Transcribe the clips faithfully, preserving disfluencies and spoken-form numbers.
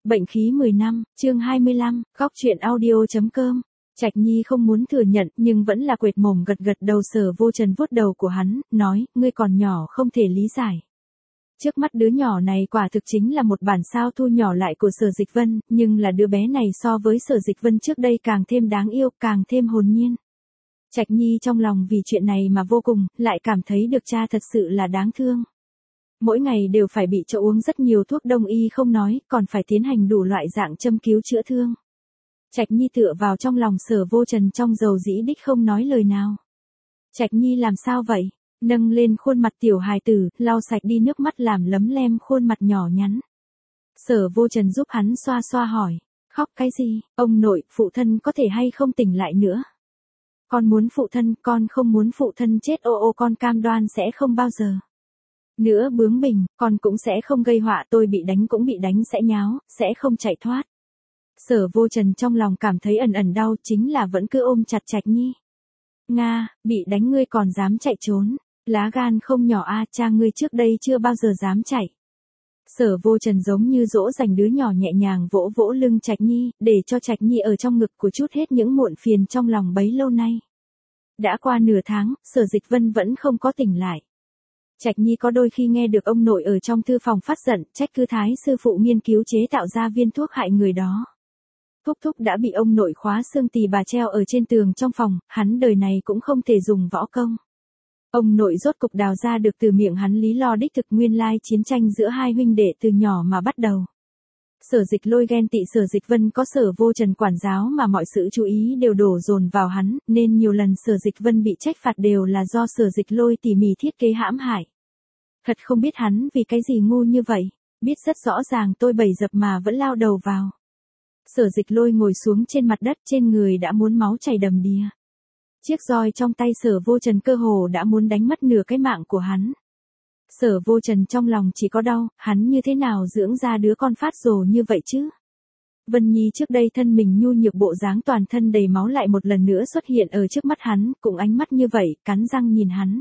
Bệnh khí mười năm, chương hai mươi lăm, góc truyện audio.com. Trạch Nhi không muốn thừa nhận nhưng vẫn là quệt mồm gật gật đầu. Sở Vô Trần vuốt đầu của hắn, nói, ngươi còn nhỏ không thể lý giải. Trước mắt đứa nhỏ này quả thực chính là một bản sao thu nhỏ lại của Sở Dịch Vân, nhưng là đứa bé này so với Sở Dịch Vân trước đây càng thêm đáng yêu, càng thêm hồn nhiên. Trạch Nhi trong lòng vì chuyện này mà vô cùng, lại cảm thấy được cha thật sự là đáng thương. Mỗi ngày đều phải bị cho uống rất nhiều thuốc đông y không nói, còn phải tiến hành đủ loại dạng châm cứu chữa thương. Trạch Nhi tựa vào trong lòng Sở Vô Trần trong dầu dĩ đích không nói lời nào. Trạch Nhi làm sao vậy? Nâng lên khuôn mặt tiểu hài tử, lau sạch đi nước mắt làm lấm lem khuôn mặt nhỏ nhắn. Sở Vô Trần giúp hắn xoa xoa hỏi, khóc cái gì? Ông nội, phụ thân có thể hay không tỉnh lại nữa? Con muốn phụ thân, con không muốn phụ thân chết. Ô ô, con cam đoan sẽ không bao giờ nữa bướng bỉnh, con cũng sẽ không gây họa. Tôi bị đánh cũng bị đánh sẽ nháo, sẽ không chạy thoát. Sở Vô Trần trong lòng cảm thấy ẩn ẩn đau, chính là vẫn cứ ôm chặt Trạch Nhi. Nga, bị đánh ngươi còn dám chạy trốn, lá gan không nhỏ a, cha ngươi trước đây chưa bao giờ dám chạy. Sở Vô Trần giống như dỗ dành đứa nhỏ nhẹ nhàng vỗ vỗ lưng Trạch Nhi, để cho Trạch Nhi ở trong ngực của chút hết những muộn phiền trong lòng bấy lâu nay. Đã qua nửa tháng, Sở Dịch Vân vẫn không có tỉnh lại. Trạch Nhi có đôi khi nghe được ông nội ở trong thư phòng phát giận, trách cứ Thái sư phụ nghiên cứu chế tạo ra viên thuốc hại người đó. Thúc thúc đã bị ông nội khóa xương tỳ bà treo ở trên tường trong phòng, hắn đời này cũng không thể dùng võ công. Ông nội rốt cục đào ra được từ miệng hắn lý lo đích thực nguyên lai chiến tranh giữa hai huynh đệ từ nhỏ mà bắt đầu. Sở Dịch Lôi ghen tị Sở Dịch Vân có Sở Vô Trần quản giáo mà mọi sự chú ý đều đổ dồn vào hắn, nên nhiều lần Sở Dịch Vân bị trách phạt đều là do Sở Dịch Lôi tỉ mỉ thiết kế hãm hại. Thật không biết hắn vì cái gì ngu như vậy, biết rất rõ ràng tôi bày dập mà vẫn lao đầu vào. Sở Dịch Lôi ngồi xuống trên mặt đất, trên người đã muốn máu chảy đầm đìa. Chiếc roi trong tay Sở Vô Trần cơ hồ đã muốn đánh mất nửa cái mạng của hắn. Sở Vô Trần trong lòng chỉ có đau, hắn như thế nào dưỡng ra đứa con phát rồ như vậy chứ? Vân Nhi trước đây thân mình nhu nhược bộ dáng toàn thân đầy máu lại một lần nữa xuất hiện ở trước mắt hắn, cùng ánh mắt như vậy, cắn răng nhìn hắn.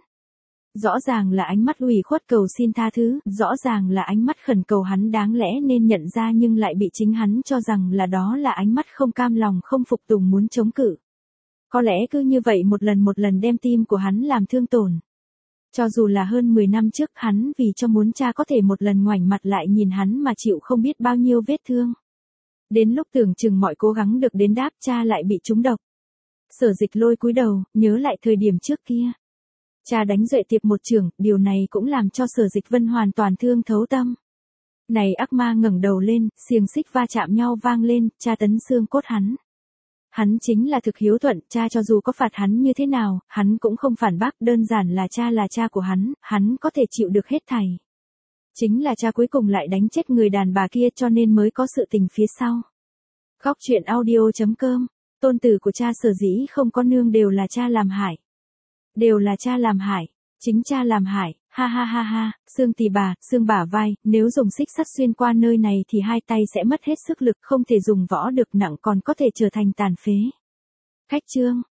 Rõ ràng là ánh mắt ủy khuất cầu xin tha thứ, rõ ràng là ánh mắt khẩn cầu hắn đáng lẽ nên nhận ra nhưng lại bị chính hắn cho rằng là đó là ánh mắt không cam lòng không phục tùng muốn chống cự. Có lẽ cứ như vậy một lần một lần đem tim của hắn làm thương tổn. Cho dù là hơn mười năm trước hắn vì cho muốn cha có thể một lần ngoảnh mặt lại nhìn hắn mà chịu không biết bao nhiêu vết thương. Đến lúc tưởng chừng mọi cố gắng được đến đáp, cha lại bị trúng độc. Sở Dịch Lôi cúi đầu, nhớ lại thời điểm trước kia. Cha đánh Duệ Tiệp một chưởng, điều này cũng làm cho Sở Dịch Vân hoàn toàn thương thấu tâm. Này ác ma ngẩng đầu lên, xiềng xích va chạm nhau vang lên, cha tấn xương cốt hắn. Hắn chính là thực hiếu thuận, cha cho dù có phạt hắn như thế nào, hắn cũng không phản bác, đơn giản là cha là cha của hắn, hắn có thể chịu được hết thảy. Chính là cha cuối cùng lại đánh chết người đàn bà kia cho nên mới có sự tình phía sau. Góc truyện audio.com, tôn tử của cha Sở dĩ không có nương đều là cha làm hại. Đều là cha làm hại, chính cha làm hại, ha ha ha ha, xương tỳ bà, xương bả vai, nếu dùng xích sắt xuyên qua nơi này thì hai tay sẽ mất hết sức lực, không thể dùng võ được, nặng còn có thể trở thành tàn phế. Khách chương.